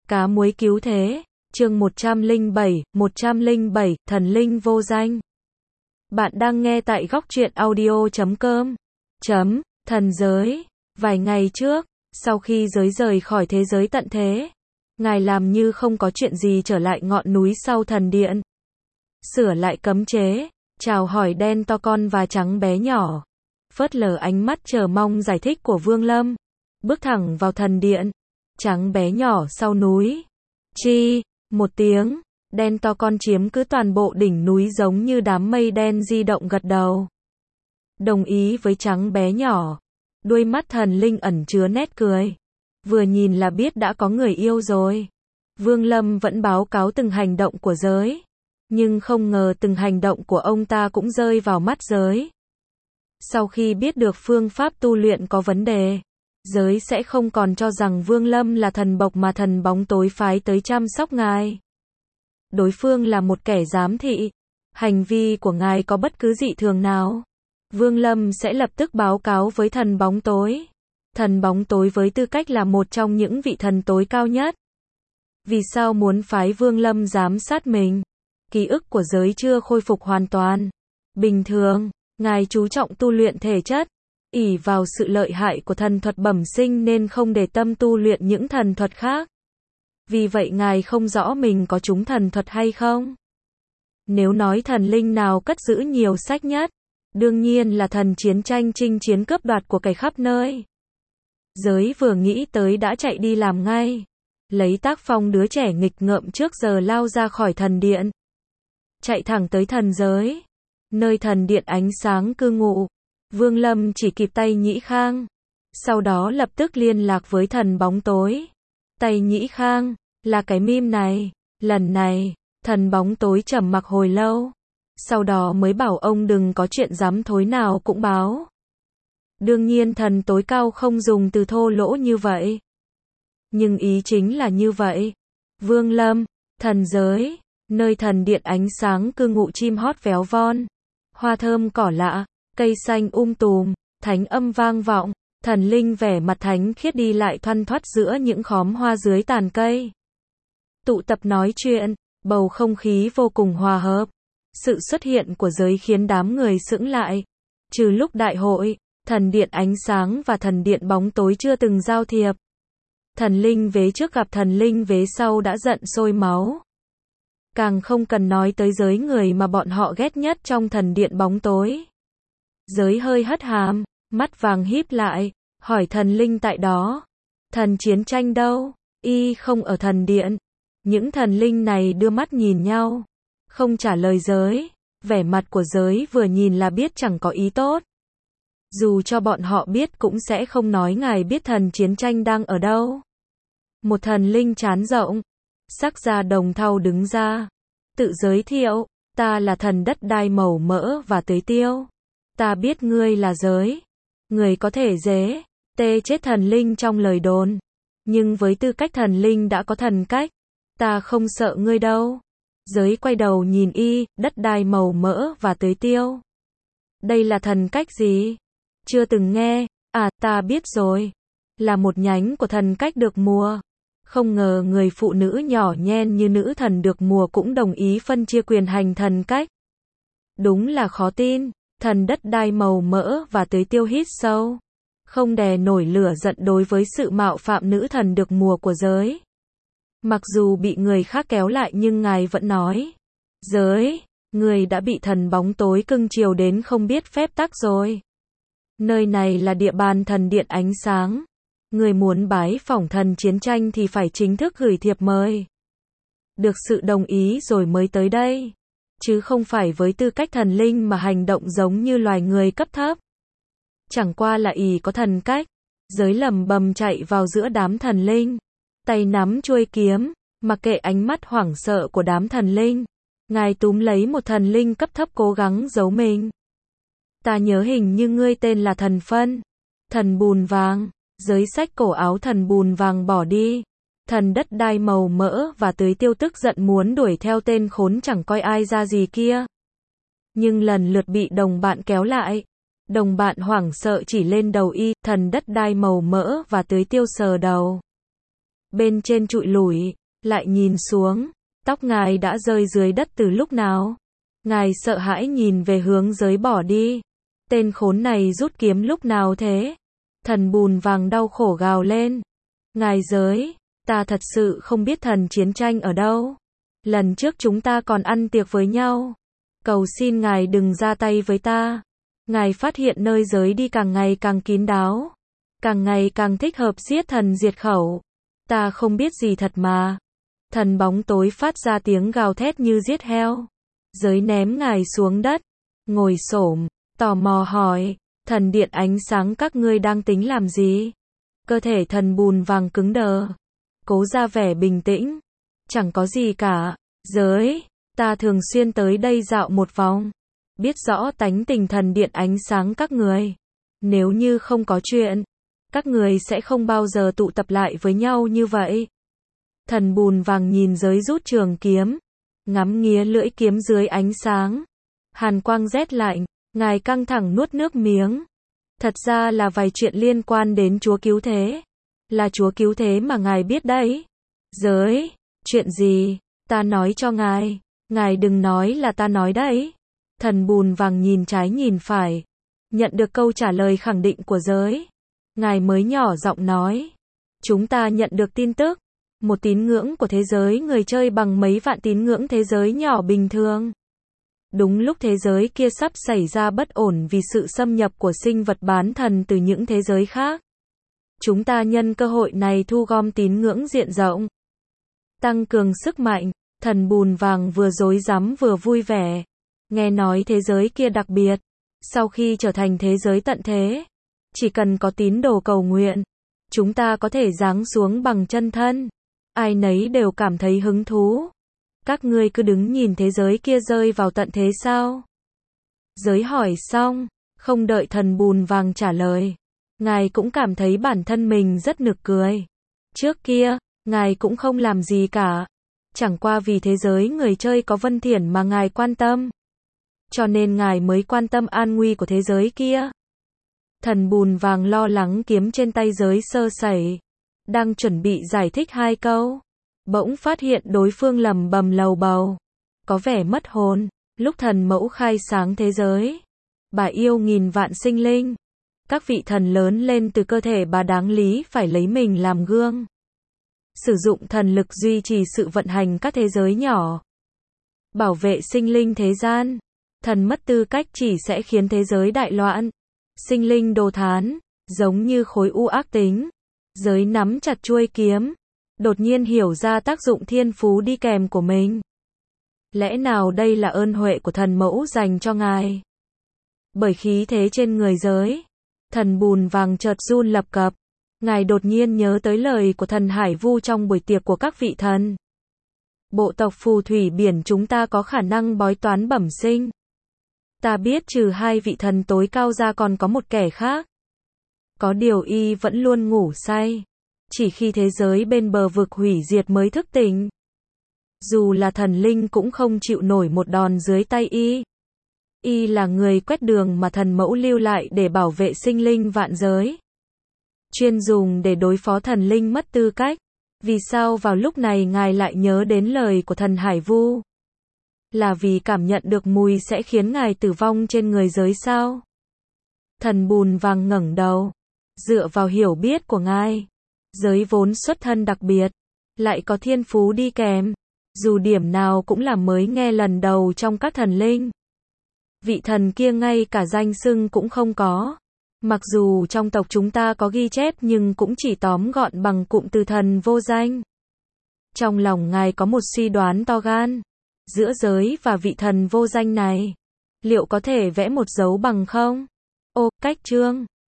Cá muối cứu thế, chương 107, thần linh vô danh. Bạn đang nghe tại góc truyện audio.com. Thần giới. Vài ngày trước, sau khi giới rời khỏi thế giới tận thế, Ngài làm như không có chuyện gì trở lại ngọn núi sau thần điện. Sửa lại cấm chế, chào hỏi đen to con và trắng bé nhỏ. Phớt lờ ánh mắt chờ mong giải thích của Vương Lâm. Bước thẳng vào thần điện. Trắng bé nhỏ sau núi. Chi, một tiếng, đen to con chiếm cứ toàn bộ đỉnh núi giống như đám mây đen di động gật đầu. Đồng ý với trắng bé nhỏ. Đuôi mắt thần linh ẩn chứa nét cười. Vừa nhìn là biết đã có người yêu rồi. Vương Lâm vẫn báo cáo từng hành động của giới. Nhưng không ngờ từng hành động của ông ta cũng rơi vào mắt giới. Sau khi biết được phương pháp tu luyện có vấn đề, giới sẽ không còn cho rằng Vương Lâm là thần bộc mà thần bóng tối phái tới chăm sóc ngài. Đối phương là một kẻ giám thị. Hành vi của ngài có bất cứ dị thường nào, Vương Lâm sẽ lập tức báo cáo với thần bóng tối. Thần bóng tối với tư cách là một trong những vị thần tối cao nhất. Vì sao muốn phái Vương Lâm giám sát mình? Ký ức của giới chưa khôi phục hoàn toàn. Bình thường, ngài chú trọng tu luyện thể chất, ỷ vào sự lợi hại của thần thuật bẩm sinh nên không để tâm tu luyện những thần thuật khác. Vì vậy ngài không rõ mình có trúng thần thuật hay không. Nếu nói thần linh nào cất giữ nhiều sách nhất, đương nhiên là thần chiến tranh chinh chiến cướp đoạt của cải khắp nơi. Giới vừa nghĩ tới đã chạy đi làm ngay. Lấy tác phong đứa trẻ nghịch ngợm trước giờ lao ra khỏi thần điện. Chạy thẳng tới thần giới. Nơi thần điện ánh sáng cư ngụ. Vương Lâm chỉ kịp tay Nhĩ Khang. Sau đó lập tức liên lạc với thần bóng tối. Tay Nhĩ Khang, là cái meme này. Lần này, thần bóng tối trầm mặc hồi lâu. Sau đó mới bảo ông đừng có chuyện dám thối nào cũng báo. Đương nhiên thần tối cao không dùng từ thô lỗ như vậy. Nhưng ý chính là như vậy. Vương Lâm, thần giới, nơi thần điện ánh sáng cư ngụ chim hót véo von. Hoa thơm cỏ lạ, cây xanh tùm, thánh âm vang vọng, thần linh vẻ mặt thánh khiết đi lại thoăn thoắt giữa những khóm hoa dưới tàn cây. Tụ tập nói chuyện, bầu không khí vô cùng hòa hợp. Sự xuất hiện của giới khiến đám người sững lại. Trừ lúc đại hội, thần điện ánh sáng và thần điện bóng tối chưa từng giao thiệp. Thần linh vế trước gặp thần linh vế sau đã giận sôi máu. Càng không cần nói tới giới người mà bọn họ ghét nhất trong thần điện bóng tối. Giới hơi hất hàm, mắt vàng híp lại, hỏi thần linh tại đó. Thần chiến tranh đâu? Y không ở thần điện. Những thần linh này đưa mắt nhìn nhau, không trả lời giới. Vẻ mặt của giới vừa nhìn là biết chẳng có ý tốt. Dù cho bọn họ biết cũng sẽ không nói ngài biết thần chiến tranh đang ở đâu. Một thần linh trán rộng, sắc da đồng thau đứng ra, tự giới thiệu, ta là thần đất đai màu mỡ và tưới tiêu. Ta biết ngươi là giới. Người có thể dễ, tê chết thần linh trong lời đồn. Nhưng với tư cách thần linh đã có thần cách, ta không sợ ngươi đâu. Giới quay đầu nhìn y, đất đai màu mỡ và tưới tiêu. Đây là thần cách gì? Chưa từng nghe. À, ta biết rồi. Là một nhánh của thần cách được mùa. Không ngờ người phụ nữ nhỏ nhen như nữ thần được mùa cũng đồng ý phân chia quyền hành thần cách. Đúng là khó tin. Thần đất đai màu mỡ và tưới tiêu hít sâu. Không đè nổi lửa giận đối với sự mạo phạm nữ thần được mùa của giới. Mặc dù bị người khác kéo lại nhưng ngài vẫn nói. Giới, người đã bị thần bóng tối cưng chiều đến không biết phép tắc rồi. Nơi này là địa bàn thần điện ánh sáng. Người muốn bái phỏng thần chiến tranh thì phải chính thức gửi thiệp mời. Được sự đồng ý rồi mới tới đây. Chứ không phải với tư cách thần linh mà hành động giống như loài người cấp thấp. Chẳng qua là ỷ có thần cách. Giới lầm bầm chạy vào giữa đám thần linh. Tay nắm chuôi kiếm, mặc kệ ánh mắt hoảng sợ của đám thần linh. Ngài túm lấy một thần linh cấp thấp cố gắng giấu mình. Ta nhớ hình như ngươi tên là thần phân. Thần bùn vàng. Giới xách cổ áo thần bùn vàng bỏ đi. Thần đất đai màu mỡ và tưới tiêu tức giận muốn đuổi theo tên khốn chẳng coi ai ra gì kia. Nhưng lần lượt bị đồng bạn kéo lại. Đồng bạn hoảng sợ chỉ lên đầu y, thần đất đai màu mỡ và tưới tiêu sờ đầu. bên trên trụi lủi, lại nhìn xuống, tóc ngài đã rơi dưới đất từ lúc nào. Ngài sợ hãi nhìn về hướng giới bỏ đi. Tên khốn này rút kiếm lúc nào thế? Thần bùn vàng đau khổ gào lên. Ngài giới, ta thật sự không biết thần chiến tranh ở đâu. Lần trước chúng ta còn ăn tiệc với nhau. Cầu xin ngài đừng ra tay với ta. Ngài phát hiện nơi giới đi càng ngày càng kín đáo. Càng ngày càng thích hợp giết thần diệt khẩu. Ta không biết gì thật mà. Thần bóng tối phát ra tiếng gào thét như giết heo. Giới ném ngài xuống đất. Ngồi xổm, tò mò hỏi. Thần điện ánh sáng các ngươi đang tính làm gì? Cơ thể thần bùn vàng cứng đờ. Cố ra vẻ bình tĩnh. Chẳng có gì cả. Giới, ta thường xuyên tới đây dạo một vòng. Biết rõ tánh tình thần điện ánh sáng các người. Nếu như không có chuyện, các người sẽ không bao giờ tụ tập lại với nhau như vậy. Thần bùn vàng nhìn giới rút trường kiếm. Ngắm nghía lưỡi kiếm dưới ánh sáng. Hàn quang rét lạnh, ngài căng thẳng nuốt nước miếng. Thật ra là vài chuyện liên quan đến Chúa Cứu Thế. Là Chúa Cứu Thế mà ngài biết đấy. Giới, chuyện gì? Ta nói cho ngài. Ngài đừng nói là ta nói đấy. Thần bùn vàng nhìn trái nhìn phải. Nhận được câu trả lời khẳng định của giới. Ngài mới nhỏ giọng nói. Chúng ta nhận được tin tức. Một tín ngưỡng của thế giới người chơi bằng mấy vạn tín ngưỡng thế giới nhỏ bình thường. Đúng lúc thế giới kia sắp xảy ra bất ổn vì sự xâm nhập của sinh vật bán thần từ những thế giới khác. Chúng ta nhân cơ hội này thu gom tín ngưỡng diện rộng. Tăng cường sức mạnh, thần bùn vàng vừa rối rắm vừa vui vẻ. Nghe nói thế giới kia đặc biệt. Sau khi trở thành thế giới tận thế, chỉ cần có tín đồ cầu nguyện, chúng ta có thể giáng xuống bằng chân thân. Ai nấy đều cảm thấy hứng thú. Các ngươi cứ đứng nhìn thế giới kia rơi vào tận thế sao? Giới hỏi xong, không đợi thần bùn vàng trả lời. Ngài cũng cảm thấy bản thân mình rất nực cười. Trước kia, ngài cũng không làm gì cả. Chẳng qua vì thế giới người chơi có Vân Thiển mà ngài quan tâm. Cho nên ngài mới quan tâm an nguy của thế giới kia. Thần bùn vàng lo lắng kiếm trên tay giới sơ sẩy. Đang chuẩn bị giải thích 2 câu. Bỗng phát hiện đối phương lẩm bẩm lầu bầu. Có vẻ mất hồn. Lúc thần mẫu khai sáng thế giới. Bà yêu nghìn vạn sinh linh. Các vị thần lớn lên từ cơ thể bà đáng lý phải lấy mình làm gương. Sử dụng thần lực duy trì sự vận hành các thế giới nhỏ. Bảo vệ sinh linh thế gian. Thần mất tư cách chỉ sẽ khiến thế giới đại loạn. Sinh linh đồ thán, giống như khối u ác tính. Giới nắm chặt chuôi kiếm. Đột nhiên hiểu ra tác dụng thiên phú đi kèm của mình. Lẽ nào đây là ơn huệ của thần mẫu dành cho ngài? Bởi khí thế trên người giới, thần bùn vàng chợt run lập cập. Ngài đột nhiên nhớ tới lời của thần Hải Vu trong buổi tiệc của các vị thần. Bộ tộc phù thủy biển chúng ta có khả năng bói toán bẩm sinh. Ta biết trừ 2 vị thần tối cao ra còn có một kẻ khác. Có điều y vẫn luôn ngủ say. Chỉ khi thế giới bên bờ vực hủy diệt mới thức tỉnh. Dù là thần linh cũng không chịu nổi một đòn dưới tay y. Y là người quét đường mà thần mẫu lưu lại để bảo vệ sinh linh vạn giới. Chuyên dùng để đối phó thần linh mất tư cách. Vì sao vào lúc này ngài lại nhớ đến lời của thần Hải Vu? Là vì cảm nhận được mùi sẽ khiến ngài tử vong trên người giới sao? Thần bùn vàng ngẩng đầu. Dựa vào hiểu biết của ngài, giới vốn xuất thân đặc biệt, lại có thiên phú đi kèm. Dù điểm nào cũng là mới nghe lần đầu trong các thần linh. Vị thần kia ngay cả danh xưng cũng không có. Mặc dù trong tộc chúng ta có ghi chép nhưng cũng chỉ tóm gọn bằng cụm từ thần vô danh. Trong lòng ngài có một suy đoán to gan. Giữa giới và vị thần vô danh này, liệu có thể vẽ một dấu bằng không? Ô, cách chương.